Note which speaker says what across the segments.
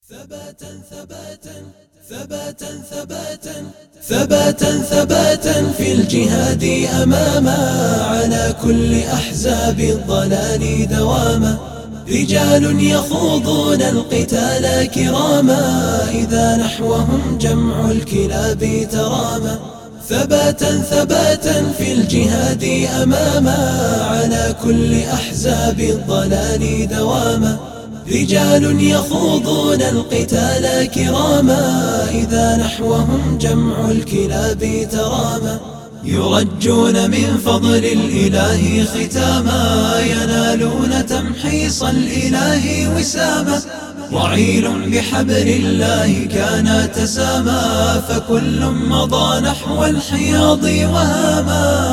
Speaker 1: ثباتا ثباتا ثباتا ثباتا ثباتا ثباتا في الجهاد أماما على كل أحزاب الضلال دواما رجال يخوضون القتال كراما إذا نحوهم جمع الكلاب تراما ثباتا ثباتا في الجهاد أماما على كل أحزاب الضلال دواما رجال يخوضون القتال كراما إذا نحوهم جمع الكلاب تراما يرجون من فضل الإله ختاما ينالون تمحيص الإله وساما رعيل بحبل الله كان تساما فكل مضى نحو الحياض وهاما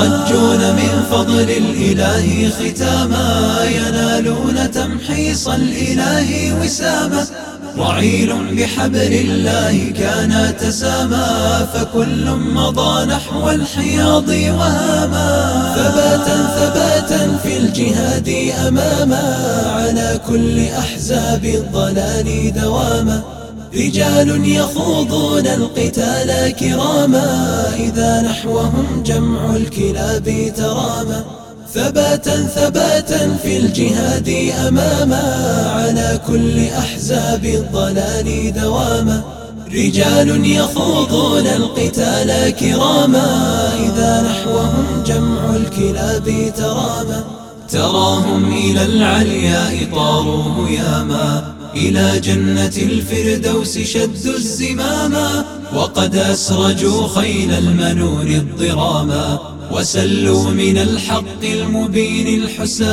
Speaker 1: يرجون من فضل الإله ختاما ينالون تمحيص الإله وساما رعيل بحبل الله كان تساما فكل مضى نحو الحياض وهاما ثباتا ثباتا في الجهاد أماما على كل أحزاب الضلال دواما رجال يخوضون القتال كراما إذا نحوهم جمع الكلاب تراما ثباتا ثباتا في الجهاد أماما على كل أحزاب الضلال دواما رجال يخوضون القتال كراما إذا نحوهم جمع الكلاب تراما تراهم إلى العلياء طاروا هياما إلى جنة الفردوس شدوا الزماما وقد أسرجوا خيل المنون الضراما وسلوا من الحق المبين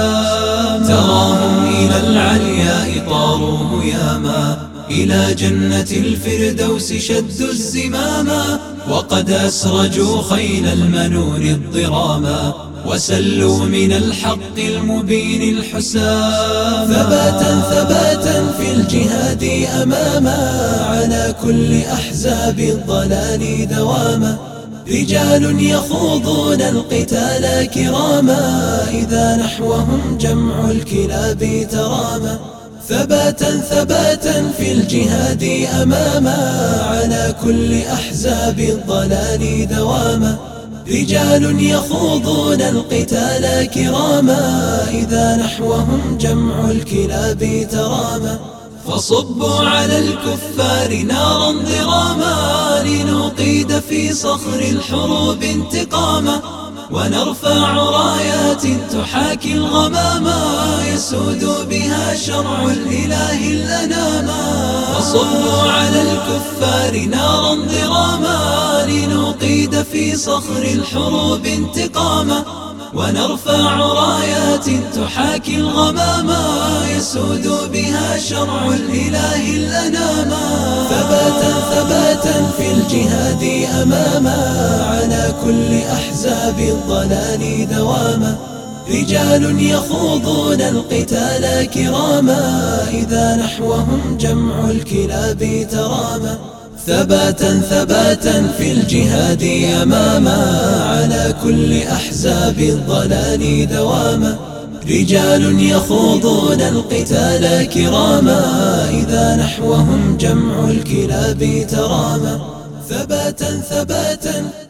Speaker 1: الحسام تراهم إلى العلياء طاروا هياما إلى جنة الفردوس شدوا الزماما وقد أسرجوا خيل المنون الضراما وسلوا من الحق المبين الحسام ثباتا ثباتا في الجهاد أماما على كل أحزاب الضلال دواما رجال يخوضون القتال كراما إذا نحوهم جمع الكلاب تراما ثباتا ثباتا في الجهاد أماما على كل أحزاب الضلال دواما رجال يخوضون القتال كراما إذا نحوهم جمع الكلاب تراما فصبوا على الكفار نارا ضراما لنقيد في صخر الحروب انتقاما ونرفع رايات تحاكي الغماما يسود بها شرع الإله الأناما فصبوا على الكفار نارا ضراما لنقيد في صخر الحروب انتقاما ونرفع رايات تحاكي الغماما يسود بها شرع الإله الأناما ثباتا ثباتا في الجهاد أماما على كل أحزاب الضلال دواما رجال يخوضون القتال كراما إذا نحوهم جمع الكلاب تراما ثباتا ثباتا في الجهاد أماما على كل أحزاب الضلال دواما رجال يخوضون القتال كراما إذا نحوهم جمع الكلاب تراما ثباتا ثباتا